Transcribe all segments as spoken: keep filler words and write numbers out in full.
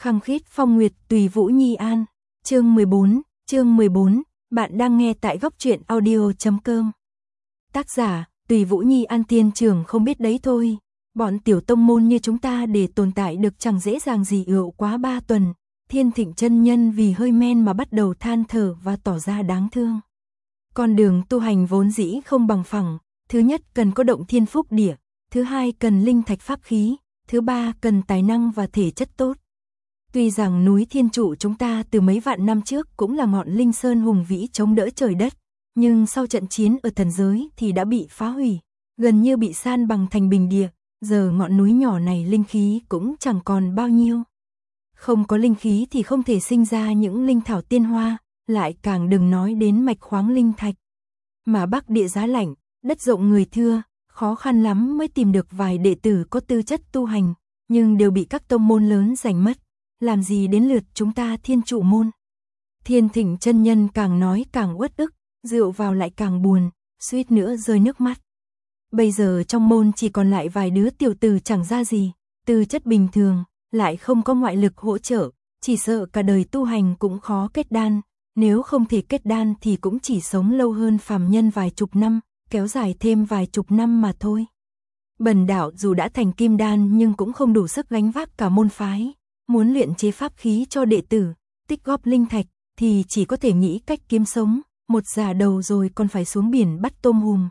Khăng khít phong nguyệt tùy Vũ Nhi An. Chương mười bốn, chương mười bốn, bạn đang nghe tại góc truyện audio chấm com. Tác giả, tùy Vũ Nhi An. Tiên trưởng không biết đấy thôi, bọn tiểu tông môn như chúng ta để tồn tại được chẳng dễ dàng gì ựu quá ba tuần. Thiên Thịnh chân nhân vì hơi men mà bắt đầu than thở và tỏ ra đáng thương. Con đường tu hành vốn dĩ không bằng phẳng, thứ nhất cần có động thiên phúc địa, thứ hai cần linh thạch pháp khí, thứ ba cần tài năng và thể chất tốt. Tuy rằng núi Thiên Trụ chúng ta từ mấy vạn năm trước cũng là ngọn linh sơn hùng vĩ chống đỡ trời đất, nhưng sau trận chiến ở thần giới thì đã bị phá hủy, gần như bị san bằng thành bình địa, giờ ngọn núi nhỏ này linh khí cũng chẳng còn bao nhiêu. Không có linh khí thì không thể sinh ra những linh thảo tiên hoa, lại càng đừng nói đến mạch khoáng linh thạch. Mà Bắc địa giá lạnh, đất rộng người thưa, khó khăn lắm mới tìm được vài đệ tử có tư chất tu hành, nhưng đều bị các tông môn lớn giành mất, làm gì đến lượt chúng ta Thiên Trụ môn. Thiên Thịnh chân nhân càng nói càng uất ức, rượu vào lại càng buồn, suýt nữa rơi nước mắt. Bây giờ trong môn chỉ còn lại vài đứa tiểu tử chẳng ra gì, tư chất bình thường, lại không có ngoại lực hỗ trợ, chỉ sợ cả đời tu hành cũng khó kết đan, nếu không thể kết đan thì cũng chỉ sống lâu hơn phàm nhân vài chục năm, kéo dài thêm vài chục năm mà thôi. Bần đạo dù đã thành kim đan nhưng cũng không đủ sức gánh vác cả môn phái, muốn luyện chế pháp khí cho đệ tử, tích góp linh thạch thì chỉ có thể nghĩ cách kiếm sống, một già đầu rồi còn phải xuống biển bắt tôm hùm.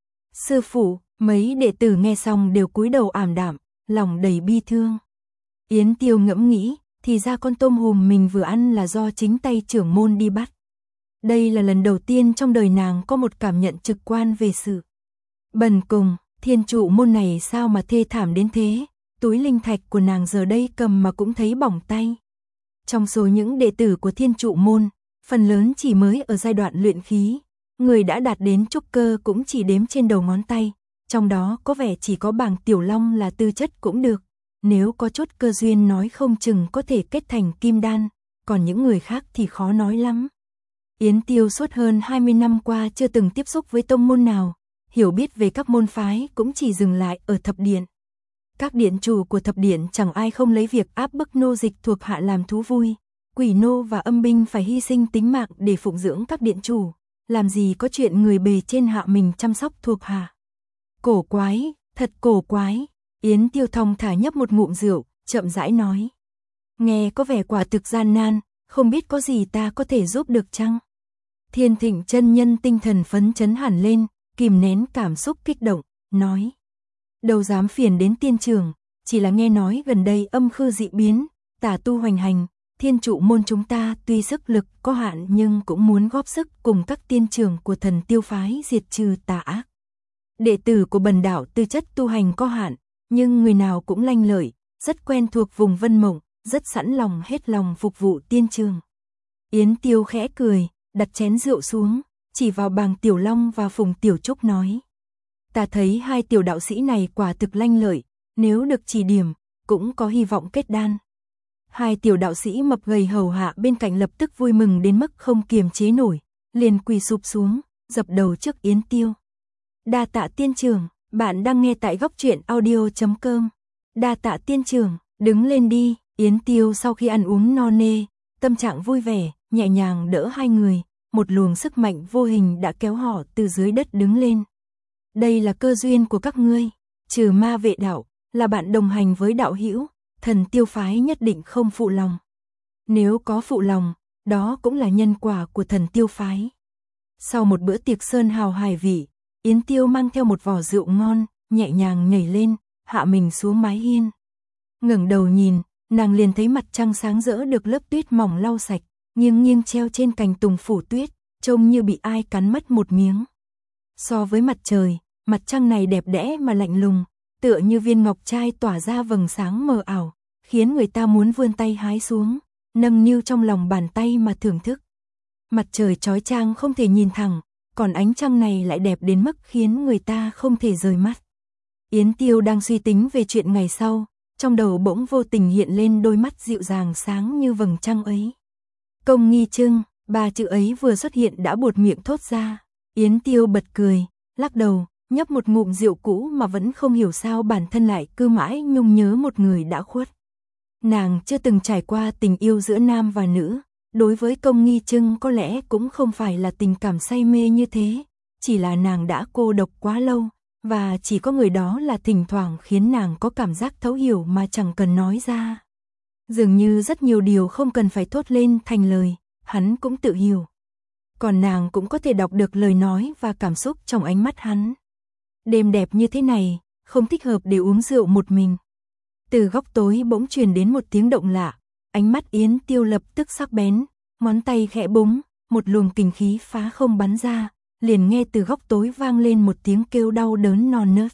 Sư phụ, mấy đệ tử nghe xong đều cúi đầu ảm đạm, lòng đầy bi thương. Yến Tiêu ngẫm nghĩ, thì ra con tôm hùm mình vừa ăn là do chính tay trưởng môn đi bắt. Đây là lần đầu tiên trong đời nàng có một cảm nhận trực quan về sự bần cùng. Thiên Trụ môn này sao mà thê thảm đến thế, túi linh thạch của nàng giờ đây cầm mà cũng thấy bỏng tay. Trong số những đệ tử của Thiên Trụ môn, phần lớn chỉ mới ở giai đoạn luyện khí, người đã đạt đến trúc cơ cũng chỉ đếm trên đầu ngón tay, trong đó có vẻ chỉ có Bàng Tiểu Long là tư chất cũng được, nếu có chút cơ duyên nói không chừng có thể kết thành kim đan, còn những người khác thì khó nói lắm. Yến Tiêu suốt hơn hai mươi năm qua chưa từng tiếp xúc với tông môn nào, hiểu biết về các môn phái cũng chỉ dừng lại ở thập điện. Các điện chủ của thập điện chẳng ai không lấy việc áp bức nô dịch thuộc hạ làm thú vui, quỷ nô và âm binh phải hy sinh tính mạng để phụng dưỡng các điện chủ, làm gì có chuyện người bề trên hạ mình chăm sóc thuộc hạ. Cổ quái, thật cổ quái. Yến Tiêu thong thả nhấp một ngụm rượu, chậm rãi nói. Nghe có vẻ quả thực gian nan, không biết có gì ta có thể giúp được chăng? Thiên Thịnh chân nhân tinh thần phấn chấn hẳn lên, kìm nén cảm xúc kích động, nói. Đâu dám phiền đến tiên trưởng, chỉ là nghe nói gần đây âm khư dị biến, tà tu hoành hành, Thiên Trụ môn chúng ta tuy sức lực có hạn nhưng cũng muốn góp sức cùng các tiên trưởng của Thần Tiêu phái diệt trừ tà ác. Đệ tử của bần đạo tư chất tu hành có hạn, nhưng người nào cũng lanh lợi, rất quen thuộc vùng Vân Mộng, rất sẵn lòng hết lòng phục vụ tiên trường. Yến Tiêu khẽ cười, đặt chén rượu xuống, chỉ vào Bàng Tiểu Long và Phùng Tiểu Trúc nói. Ta thấy hai tiểu đạo sĩ này quả thực lanh lợi, nếu được chỉ điểm, cũng có hy vọng kết đan. Hai tiểu đạo sĩ mập gầy hầu hạ bên cạnh lập tức vui mừng đến mức không kiềm chế nổi, liền quỳ sụp xuống, dập đầu trước Yến Tiêu. Đa tạ tiên trưởng, bạn đang nghe tại góc truyện audio chấm com. Đa tạ tiên trưởng, đứng lên đi. Yến Tiêu sau khi ăn uống no nê, tâm trạng vui vẻ, nhẹ nhàng đỡ hai người, một luồng sức mạnh vô hình đã kéo họ từ dưới đất đứng lên. Đây là cơ duyên của các ngươi, trừ ma vệ đạo, là bạn đồng hành với đạo hữu, Thần Tiêu phái nhất định không phụ lòng. Nếu có phụ lòng, đó cũng là nhân quả của Thần Tiêu phái. Sau một bữa tiệc sơn hào hài vị, Yến Tiêu mang theo một vò rượu ngon, nhẹ nhàng nhảy lên, hạ mình xuống mái hiên. Ngẩng đầu nhìn, nàng liền thấy mặt trăng sáng rỡ được lớp tuyết mỏng lau sạch, nghiêng nghiêng treo trên cành tùng phủ tuyết, trông như bị ai cắn mất một miếng. So với mặt trời, mặt trăng này đẹp đẽ mà lạnh lùng, tựa như viên ngọc trai tỏa ra vầng sáng mờ ảo, khiến người ta muốn vươn tay hái xuống, nâng niu trong lòng bàn tay mà thưởng thức. Mặt trời chói chang không thể nhìn thẳng, còn ánh trăng này lại đẹp đến mức khiến người ta không thể rời mắt. Yến Tiêu đang suy tính về chuyện ngày sau, trong đầu bỗng vô tình hiện lên đôi mắt dịu dàng sáng như vầng trăng ấy. Công nghi trưng, ba chữ ấy vừa xuất hiện đã buột miệng thốt ra. Yến Tiêu bật cười, lắc đầu, nhấp một ngụm rượu cũ mà vẫn không hiểu sao bản thân lại cứ mãi nhung nhớ một người đã khuất. Nàng chưa từng trải qua tình yêu giữa nam và nữ, đối với Công Nghi Trưng có lẽ cũng không phải là tình cảm say mê như thế, chỉ là nàng đã cô độc quá lâu, và chỉ có người đó là thỉnh thoảng khiến nàng có cảm giác thấu hiểu mà chẳng cần nói ra. Dường như rất nhiều điều không cần phải thốt lên thành lời, hắn cũng tự hiểu. Còn nàng cũng có thể đọc được lời nói và cảm xúc trong ánh mắt hắn. Đêm đẹp như thế này, không thích hợp để uống rượu một mình. Từ góc tối bỗng truyền đến một tiếng động lạ, ánh mắt Yến Tiêu lập tức sắc bén, ngón tay khẽ búng, một luồng kình khí phá không bắn ra, liền nghe từ góc tối vang lên một tiếng kêu đau đớn non nớt.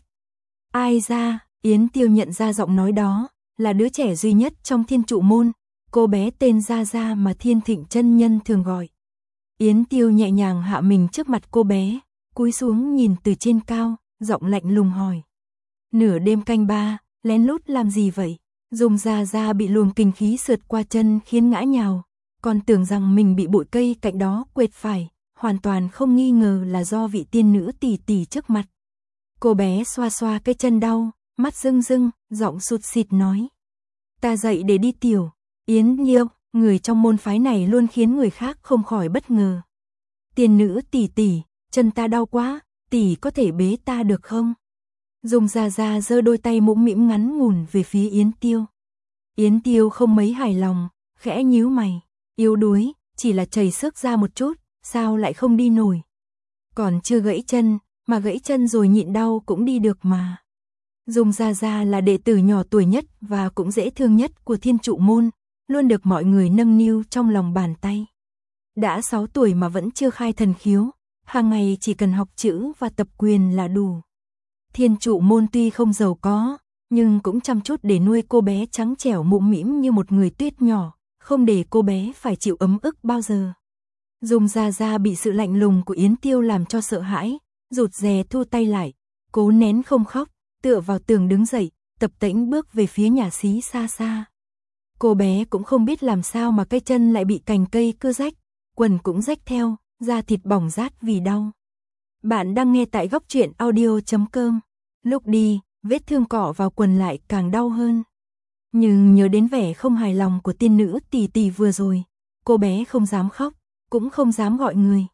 Ai ra? Yến Tiêu nhận ra giọng nói đó, là đứa trẻ duy nhất trong Thiên Trụ Môn, cô bé tên Gia Gia mà Thiên Thịnh chân nhân thường gọi. Yến Tiêu nhẹ nhàng hạ mình trước mặt cô bé, cúi xuống nhìn từ trên cao, giọng lạnh lùng hỏi. Nửa đêm canh ba, lén lút làm gì vậy? Dung Gia Gia bị luồng kinh khí sượt qua chân khiến ngã nhào, còn tưởng rằng mình bị bụi cây cạnh đó quệt phải, hoàn toàn không nghi ngờ là do vị tiên nữ tỷ tỷ trước mặt. Cô bé xoa xoa cái chân đau, mắt rưng rưng, giọng sụt xịt nói. Ta dậy để đi tiểu. Yến Nhiêu, người trong môn phái này luôn khiến người khác không khỏi bất ngờ. Tiên nữ tỷ tỷ, chân ta đau quá, tỷ có thể bế ta được không? Dung Gia Gia giơ đôi tay mũm mĩm ngắn ngủn về phía Yến Tiêu. Yến Tiêu không mấy hài lòng, khẽ nhíu mày, yếu đuối, chỉ là chảy xước ra một chút, sao lại không đi nổi? Còn chưa gãy chân, mà gãy chân rồi nhịn đau cũng đi được mà. Dung Gia Gia là đệ tử nhỏ tuổi nhất và cũng dễ thương nhất của Thiên Trụ Môn, luôn được mọi người nâng niu trong lòng bàn tay. Đã sáu tuổi mà vẫn chưa khai thần khiếu, hàng ngày chỉ cần học chữ và tập quyền là đủ. Thiên Trụ Môn tuy không giàu có, nhưng cũng chăm chút để nuôi cô bé trắng trẻo mũm mĩm như một người tuyết nhỏ, không để cô bé phải chịu ấm ức bao giờ. Dung Gia Gia bị sự lạnh lùng của Yến Tiêu làm cho sợ hãi, rụt rè thu tay lại, cố nén không khóc, tựa vào tường đứng dậy, tập tễnh bước về phía nhà xí xa xa. Cô bé cũng không biết làm sao mà cái chân lại bị cành cây cưa rách, quần cũng rách theo, da thịt bỏng rát vì đau. Bạn đang nghe tại góc truyện audio chấm com. Lúc đi, vết thương cọ vào quần lại càng đau hơn. Nhưng nhớ đến vẻ không hài lòng của tiên nữ tỷ tỷ vừa rồi, cô bé không dám khóc, cũng không dám gọi người.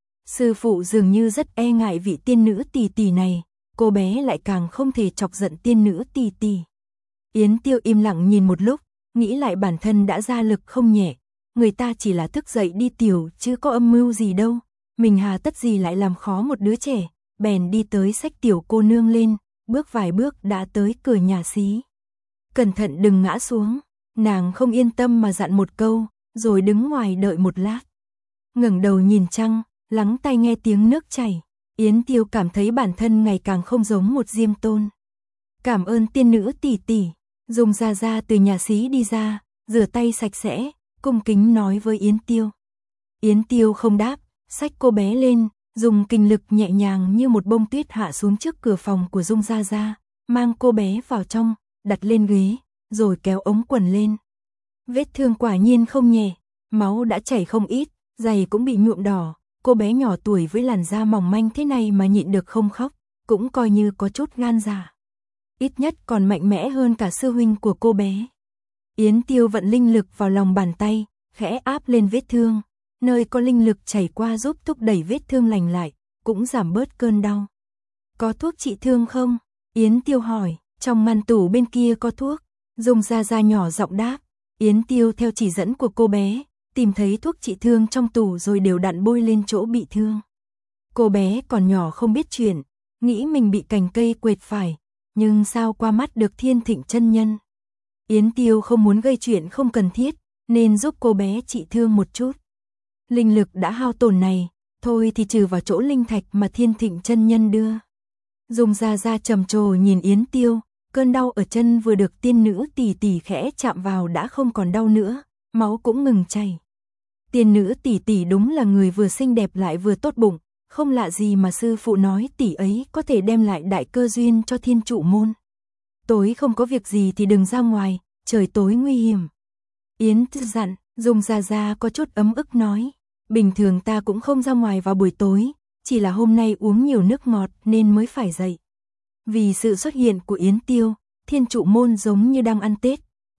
Sư phụ dường như rất e ngại vị tiên nữ tỷ tỷ này, cô bé lại càng không thể chọc giận tiên nữ tỷ tỷ. Yến Tiêu im lặng nhìn một lúc, nghĩ lại bản thân đã ra lực không nhẹ, người ta chỉ là thức dậy đi tiểu chứ có âm mưu gì đâu, mình hà tất gì lại làm khó một đứa trẻ, bèn đi tới xách tiểu cô nương lên, bước vài bước đã tới cửa nhà xí. Cẩn thận đừng ngã xuống, nàng không yên tâm mà dặn một câu, rồi đứng ngoài đợi một lát. Ngẩng đầu nhìn trăng, lắng tai nghe tiếng nước chảy, Yến Tiêu cảm thấy bản thân ngày càng không giống một diêm tôn. Cảm ơn tiên nữ tỷ tỷ. Dung Gia Gia từ nhà xí đi ra, rửa tay sạch sẽ, cung kính nói với Yến Tiêu. Yến Tiêu không đáp, xách cô bé lên, dùng kinh lực nhẹ nhàng như một bông tuyết hạ xuống trước cửa phòng của Dung Gia Gia, mang cô bé vào trong, đặt lên ghế, rồi kéo ống quần lên. Vết thương quả nhiên không nhẹ, máu đã chảy không ít, giày cũng bị nhuộm đỏ, cô bé nhỏ tuổi với làn da mỏng manh thế này mà nhịn được không khóc, cũng coi như có chút gan dạ. Ít nhất còn mạnh mẽ hơn cả sư huynh của cô bé. Yến Tiêu vận linh lực vào lòng bàn tay, khẽ áp lên vết thương, nơi có linh lực chảy qua giúp thúc đẩy vết thương lành lại, cũng giảm bớt cơn đau. Có thuốc trị thương không? Yến Tiêu hỏi, trong ngăn tủ bên kia có thuốc. Dung Gia Gia nhỏ giọng đáp. Yến Tiêu theo chỉ dẫn của cô bé, tìm thấy thuốc trị thương trong tủ rồi đều đặn bôi lên chỗ bị thương. Cô bé còn nhỏ không biết chuyện, nghĩ mình bị cành cây quệt phải, nhưng sao qua mắt được Thiên Thịnh chân nhân. Yến Tiêu không muốn gây chuyện không cần thiết, nên giúp cô bé trị thương một chút. Linh lực đã hao tổn này, thôi thì trừ vào chỗ linh thạch mà Thiên Thịnh chân nhân đưa. Dung Gia Gia trầm trồ nhìn Yến Tiêu, cơn đau ở chân vừa được tiên nữ tỷ tỷ khẽ chạm vào đã không còn đau nữa, máu cũng ngừng chảy. Tiên nữ tỷ tỷ đúng là người vừa xinh đẹp lại vừa tốt bụng, không lạ gì mà sư phụ nói tỷ ấy có thể đem lại đại cơ duyên cho Thiên Trụ Môn. Tối không có việc gì thì đừng ra ngoài, trời tối nguy hiểm. Yến Tư dặn, Dung Gia Gia có chút ấm ức nói, bình thường ta cũng không ra ngoài vào buổi tối, chỉ là hôm nay uống nhiều nước ngọt nên mới phải dậy. Vì sự xuất hiện của Yến Tiêu, Thiên Trụ Môn giống như đang ăn Tết,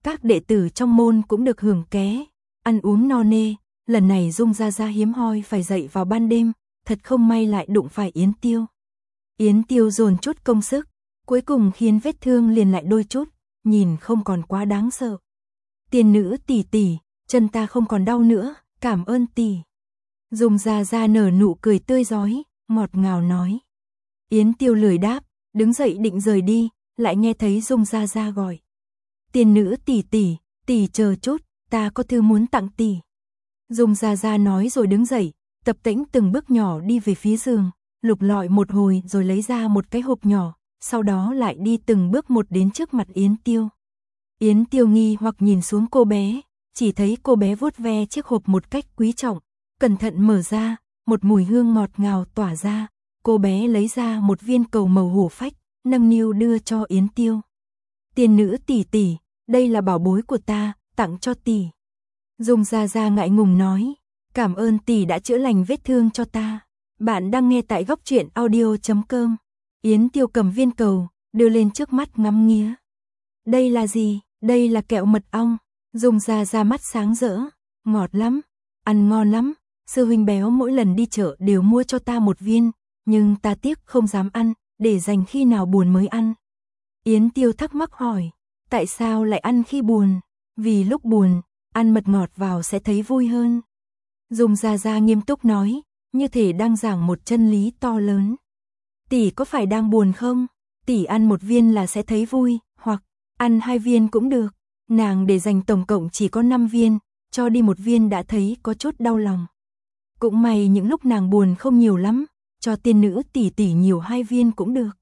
Các đệ tử trong môn cũng được hưởng ké, ăn uống no nê. Lần này Dung Gia Gia hiếm hoi phải dậy vào ban đêm, thật không may lại đụng phải Yến Tiêu. Yến Tiêu dồn chút công sức, cuối cùng khiến vết thương liền lại đôi chút, nhìn không còn quá đáng sợ. Tiên nữ tỷ tỷ, chân ta không còn đau nữa, cảm ơn tỷ. Dung Gia Gia nở nụ cười tươi rói, ngọt ngào nói. Yến Tiêu lười đáp, đứng dậy định rời đi, lại nghe thấy Dung Gia Gia gọi. Tiên nữ tỷ tỷ, tỷ chờ chút, ta có thư muốn tặng tỷ. Dung Gia Gia nói rồi đứng dậy, tập tễnh từng bước nhỏ đi về phía giường, lục lọi một hồi rồi lấy ra một cái hộp nhỏ, sau đó lại đi từng bước một đến trước mặt Yến Tiêu. Yến Tiêu nghi hoặc nhìn xuống cô bé, chỉ thấy cô bé vuốt ve chiếc hộp một cách quý trọng, cẩn thận mở ra, một mùi hương ngọt ngào tỏa ra, cô bé lấy ra một viên cầu màu hổ phách, nâng niu đưa cho Yến Tiêu. Tiên nữ tỷ tỷ, đây là bảo bối của ta, tặng cho tỷ. Dung Gia Gia ngại ngùng nói, cảm ơn tỷ đã chữa lành vết thương cho ta. Bạn đang nghe tại góc truyện audio chấm com. Yến Tiêu cầm viên cầu, đưa lên trước mắt ngắm nghía. Đây là gì? Đây là kẹo mật ong. Dung Gia Gia mắt sáng rỡ, ngọt lắm, ăn ngon lắm. Sư huynh béo mỗi lần đi chợ đều mua cho ta một viên, nhưng ta tiếc không dám ăn, để dành khi nào buồn mới ăn. Yến Tiêu thắc mắc hỏi, tại sao lại ăn khi buồn? Vì lúc buồn, ăn mật ngọt vào sẽ thấy vui hơn. Dung Gia Gia nghiêm túc nói, như thể đang giảng một chân lý to lớn. Tỷ có phải đang buồn không? Tỷ ăn một viên là sẽ thấy vui, hoặc ăn hai viên cũng được. Nàng để dành tổng cộng chỉ có năm viên, cho đi một viên đã thấy có chút đau lòng. Cũng may những lúc nàng buồn không nhiều lắm, cho tiên nữ tỷ tỷ nhiều hai viên cũng được.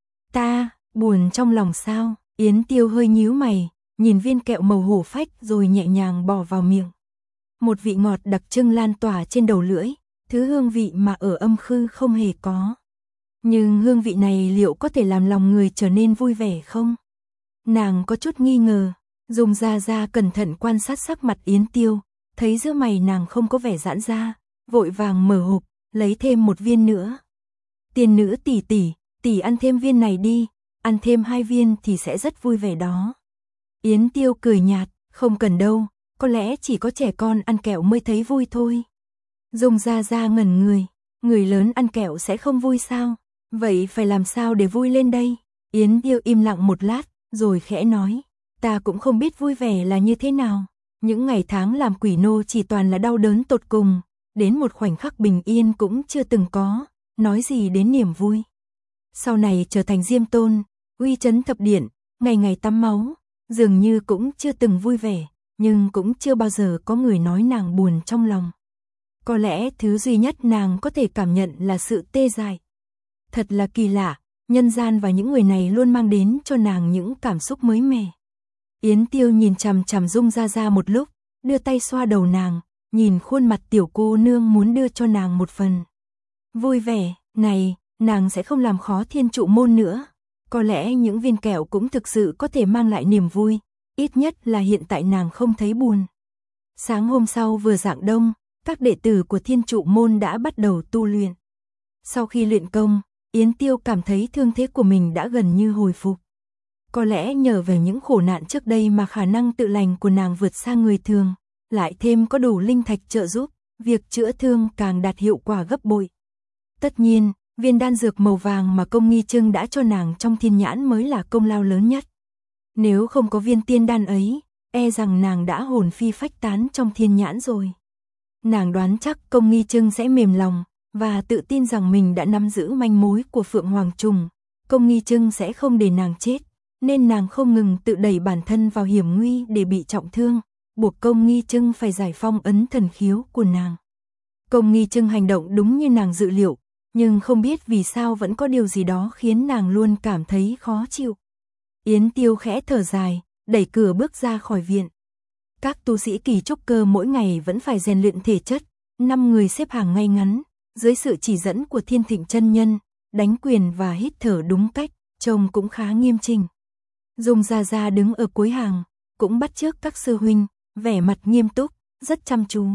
Ta, buồn trong lòng sao? Yến Tiêu hơi nhíu mày, nhìn viên kẹo màu hổ phách rồi nhẹ nhàng bỏ vào miệng. Một vị ngọt đặc trưng lan tỏa trên đầu lưỡi, thứ hương vị mà ở âm khư không hề có. Nhưng hương vị này liệu có thể làm lòng người trở nên vui vẻ không? Nàng có chút nghi ngờ, Dung Gia Gia cẩn thận quan sát sắc mặt Yến Tiêu, thấy giữa mày nàng không có vẻ giãn ra, vội vàng mở hộp, lấy thêm một viên nữa. Tiên nữ tỷ tỷ, tỷ ăn thêm viên này đi, ăn thêm hai viên thì sẽ rất vui vẻ đó. Yến Tiêu cười nhạt, không cần đâu, có lẽ chỉ có trẻ con ăn kẹo mới thấy vui thôi. Dung Gia Gia ngẩn người, người lớn ăn kẹo sẽ không vui sao? Vậy phải làm sao để vui lên đây? Yến Tiêu im lặng một lát, rồi khẽ nói, ta cũng không biết vui vẻ là như thế nào. Những ngày tháng làm quỷ nô chỉ toàn là đau đớn tột cùng, đến một khoảnh khắc bình yên cũng chưa từng có, nói gì đến niềm vui. Sau này trở thành Diêm Tôn, uy chấn thập điện, ngày ngày tắm máu, dường như cũng chưa từng vui vẻ, nhưng cũng chưa bao giờ có người nói nàng buồn trong lòng. Có lẽ thứ duy nhất nàng có thể cảm nhận là sự tê dại. Thật là kỳ lạ, nhân gian và những người này luôn mang đến cho nàng những cảm xúc mới mẻ. Yến Tiêu nhìn chằm chằm Dung Gia Gia một lúc, đưa tay xoa đầu nàng, nhìn khuôn mặt tiểu cô nương muốn đưa cho nàng một phần. Vui vẻ, này, nàng sẽ không làm khó Thiên Trụ Môn nữa. Có lẽ những viên kẹo cũng thực sự có thể mang lại niềm vui, ít nhất là hiện tại nàng không thấy buồn. Sáng hôm sau vừa rạng đông, các đệ tử của Thiên Trụ Môn đã bắt đầu tu luyện. Sau khi luyện công, Yến Tiêu cảm thấy thương thế của mình đã gần như hồi phục. Có lẽ nhờ về những khổ nạn trước đây mà khả năng tự lành của nàng vượt xa người thường, lại thêm có đủ linh thạch trợ giúp, việc chữa thương càng đạt hiệu quả gấp bội. Tất nhiên, viên đan dược màu vàng mà Công Nghi Trưng đã cho nàng trong thiên nhãn mới là công lao lớn nhất. Nếu không có viên tiên đan ấy, e rằng nàng đã hồn phi phách tán trong thiên nhãn rồi. Nàng đoán chắc Công Nghi Trưng sẽ mềm lòng, và tự tin rằng mình đã nắm giữ manh mối của Phượng Hoàng Trùng. Công Nghi Trưng sẽ không để nàng chết, nên nàng không ngừng tự đẩy bản thân vào hiểm nguy để bị trọng thương, buộc Công Nghi Trưng phải giải phong ấn thần khiếu của nàng. Công Nghi Trưng hành động đúng như nàng dự liệu, nhưng không biết vì sao vẫn có điều gì đó khiến nàng luôn cảm thấy khó chịu. Yến Tiêu khẽ thở dài, đẩy cửa bước ra khỏi viện. Các tu sĩ kỳ trúc cơ mỗi ngày vẫn phải rèn luyện thể chất, năm người xếp hàng ngay ngắn, dưới sự chỉ dẫn của Thiên Thịnh chân nhân, đánh quyền và hít thở đúng cách, trông cũng khá nghiêm chỉnh. Dung Gia Gia đứng ở cuối hàng, cũng bắt chước các sư huynh, vẻ mặt nghiêm túc, rất chăm chú.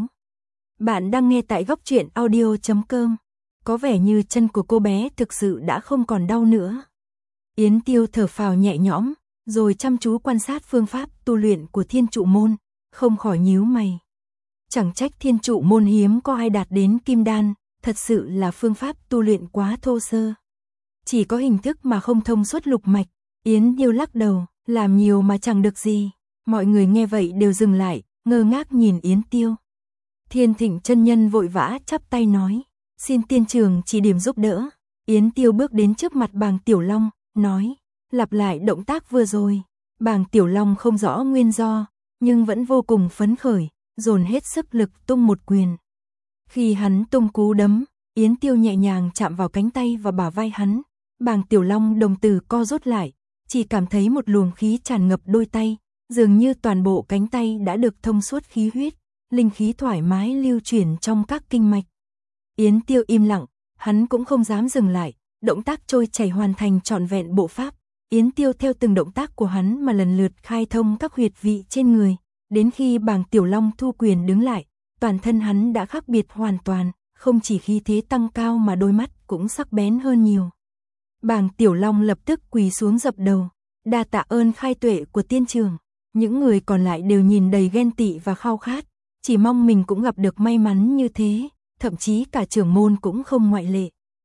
Bạn đang nghe tại góc truyện audio chấm com. Có vẻ như chân của cô bé thực sự đã không còn đau nữa. Yến Tiêu thở phào nhẹ nhõm, rồi chăm chú quan sát phương pháp tu luyện của Thiên Trụ Môn, không khỏi nhíu mày. Chẳng trách Thiên Trụ Môn hiếm có ai đạt đến kim đan, thật sự là phương pháp tu luyện quá thô sơ. Chỉ có hình thức mà không thông suốt lục mạch. Yến Tiêu lắc đầu, làm nhiều mà chẳng được gì. Mọi người nghe vậy đều dừng lại, ngơ ngác nhìn Yến Tiêu. Thiên Thịnh chân nhân vội vã chắp tay nói, xin tiên trường chỉ điểm giúp đỡ. Yến Tiêu bước đến trước mặt Bàng Tiểu Long, nói, lặp lại động tác vừa rồi. Bàng Tiểu Long không rõ nguyên do, nhưng vẫn vô cùng phấn khởi, dồn hết sức lực tung một quyền. Khi hắn tung cú đấm, Yến Tiêu nhẹ nhàng chạm vào cánh tay và bả vai hắn. Bàng Tiểu Long đồng tử co rút lại, chỉ cảm thấy một luồng khí tràn ngập đôi tay, dường như toàn bộ cánh tay đã được thông suốt khí huyết, linh khí thoải mái lưu chuyển trong các kinh mạch. Yến Tiêu im lặng, hắn cũng không dám dừng lại, động tác trôi chảy hoàn thành trọn vẹn bộ pháp. Yến Tiêu theo từng động tác của hắn mà lần lượt khai thông các huyệt vị trên người, đến khi Bàng Tiểu Long thu quyền đứng lại, toàn thân hắn đã khác biệt hoàn toàn, không chỉ khí thế tăng cao mà đôi mắt cũng sắc bén hơn nhiều. Bàng Tiểu Long lập tức quỳ xuống dập đầu, đa tạ ơn khai tuệ của tiên trường. Những người còn lại đều nhìn đầy ghen tị và khao khát, chỉ mong mình cũng gặp được may mắn như thế, thậm chí cả trưởng môn cũng không ngoại lệ.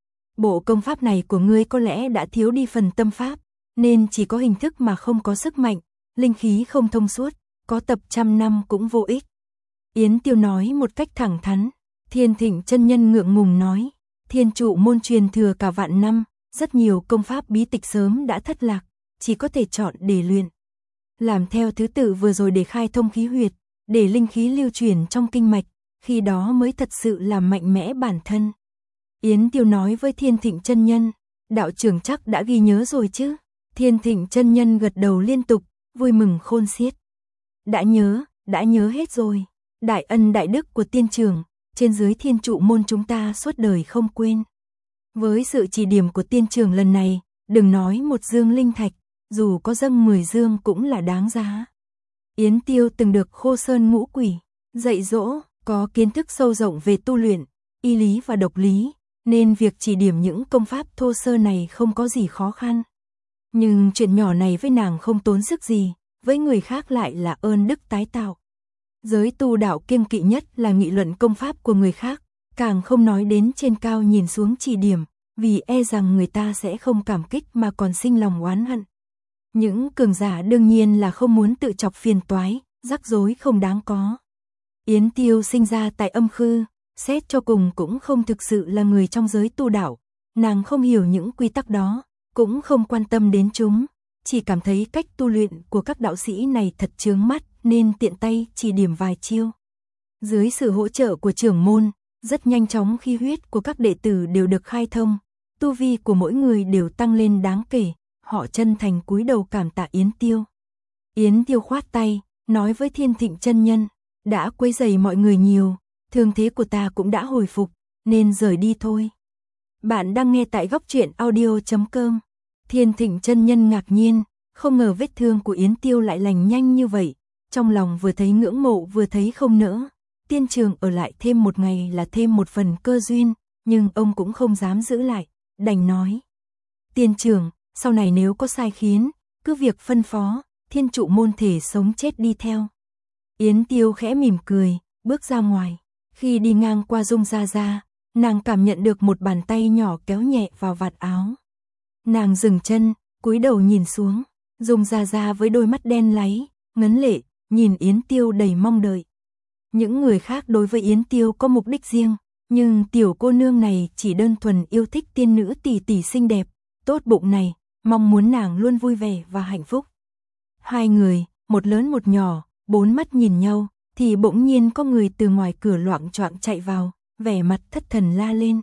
Bộ công pháp này của ngươi có lẽ đã thiếu đi phần tâm pháp, nên chỉ có hình thức mà không có sức mạnh, linh khí không thông suốt, có tập trăm năm cũng vô ích. Yến Tiêu nói một cách thẳng thắn. Thiên Thịnh chân nhân ngượng ngùng nói, Thiên Trụ Môn truyền thừa cả vạn năm, rất nhiều công pháp bí tịch sớm đã thất lạc, chỉ có thể chọn để luyện. Làm theo thứ tự vừa rồi để khai thông khí huyệt, để linh khí lưu chuyển trong kinh mạch, khi đó mới thật sự là mạnh mẽ bản thân. Yến Tiêu nói với Thiên Thịnh chân nhân, đạo trưởng chắc đã ghi nhớ rồi chứ? Thiên Thịnh chân nhân gật đầu liên tục, vui mừng khôn xiết. Đã nhớ, đã nhớ hết rồi. Đại ân đại đức của tiên trưởng, trên dưới Thiên Trụ Môn chúng ta suốt đời không quên. Với sự chỉ điểm của tiên trưởng lần này, đừng nói một dương linh thạch, dù có dâng mười dương cũng là đáng giá. Yến Tiêu từng được Khô Sơn Ngũ Quỷ dạy dỗ, có kiến thức sâu rộng về tu luyện, y lý và độc lý, nên việc chỉ điểm những công pháp thô sơ này không có gì khó khăn. Nhưng chuyện nhỏ này với nàng không tốn sức gì, với người khác lại là ơn đức tái tạo. Giới tu đạo kiêng kỵ nhất là nghị luận công pháp của người khác, càng không nói đến trên cao nhìn xuống chỉ điểm, vì e rằng người ta sẽ không cảm kích mà còn sinh lòng oán hận. Những cường giả đương nhiên là không muốn tự chọc phiền toái, rắc rối không đáng có. Yến Tiêu sinh ra tại Âm Khư, xét cho cùng cũng không thực sự là người trong giới tu đạo, nàng không hiểu những quy tắc đó, cũng không quan tâm đến chúng, chỉ cảm thấy cách tu luyện của các đạo sĩ này thật chướng mắt nên tiện tay chỉ điểm vài chiêu. Dưới sự hỗ trợ của trưởng môn, rất nhanh chóng khí huyết của các đệ tử đều được khai thông, tu vi của mỗi người đều tăng lên đáng kể, họ chân thành cúi đầu cảm tạ Yến Tiêu. Yến Tiêu khoát tay, nói với Thiên Thịnh chân nhân, đã quấy rầy mọi người nhiều, thương thế của ta cũng đã hồi phục, nên rời đi thôi. Bạn đang nghe tại góc truyện audio chấm com. Thiên Thịnh chân nhân ngạc nhiên, không ngờ vết thương của Yến Tiêu lại lành nhanh như vậy, trong lòng vừa thấy ngưỡng mộ vừa thấy không nỡ. Tiên trường ở lại thêm một ngày là thêm một phần cơ duyên, nhưng ông cũng không dám giữ lại, đành nói. Tiên trường, sau này nếu có sai khiến, cứ việc phân phó, Thiên Trụ Môn thể sống chết đi theo. Yến Tiêu khẽ mỉm cười, bước ra ngoài. Khi đi ngang qua Dung Gia Gia, nàng cảm nhận được một bàn tay nhỏ kéo nhẹ vào vạt áo. Nàng dừng chân, cúi đầu nhìn xuống, Dung Gia Gia với đôi mắt đen láy, ngấn lệ, nhìn Yến Tiêu đầy mong đợi. Những người khác đối với Yến Tiêu có mục đích riêng, nhưng tiểu cô nương này chỉ đơn thuần yêu thích tiên nữ tỷ tỷ xinh đẹp, tốt bụng này, mong muốn nàng luôn vui vẻ và hạnh phúc. Hai người, một lớn một nhỏ, bốn mắt nhìn nhau, thì bỗng nhiên có người từ ngoài cửa loạng choạng chạy vào, vẻ mặt thất thần la lên.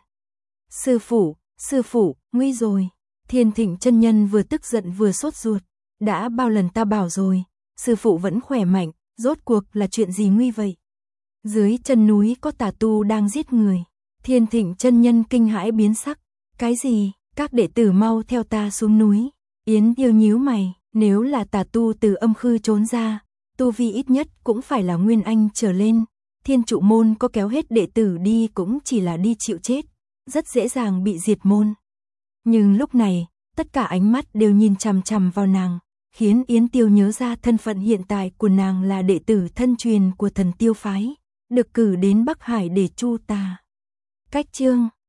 Sư phụ, sư phụ, nguy rồi. Thiên Thịnh chân nhân vừa tức giận vừa sốt ruột, đã bao lần ta bảo rồi, sư phụ vẫn khỏe mạnh, rốt cuộc là chuyện gì nguy vậy? Dưới chân núi có tà tu đang giết người. Thiên Thịnh chân nhân kinh hãi biến sắc. Cái gì? Các đệ tử mau theo ta xuống núi. Yến Tiêu nhíu mày, nếu là tà tu từ Âm Khư trốn ra, tu vi ít nhất cũng phải là Nguyên Anh trở lên. Thiên Trụ Môn có kéo hết đệ tử đi cũng chỉ là đi chịu chết, rất dễ dàng bị diệt môn. Nhưng lúc này, tất cả ánh mắt đều nhìn chằm chằm vào nàng, khiến Yến Tiêu nhớ ra thân phận hiện tại của nàng là đệ tử thân truyền của Thần Tiêu phái, được cử đến Bắc Hải để chu tà. Cách chương